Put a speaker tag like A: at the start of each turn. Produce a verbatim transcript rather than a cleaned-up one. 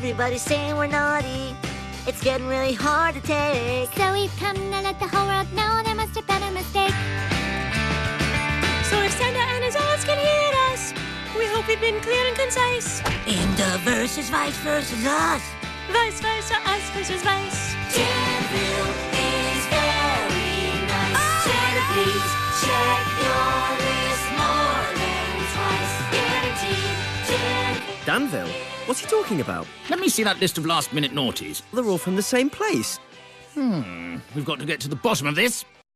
A: Everybody's saying we're naughty. It's getting really hard to take.
B: So we've come to let the whole world know there must have been a mistake.
C: So if Santa and his elves can hear us, we hope we've been clear and concise.
A: And the versus vice versus us.
C: Vice versa, us versus vice.
A: Danville is very nice. Oh, Santa, please check your list more than twice. Guaranteed, Danville.
D: Danville? What's he talking about?
E: Let me see that list of last-minute naughties.
D: They're all from the same place.
E: Hmm, we've got to get to the bottom of this.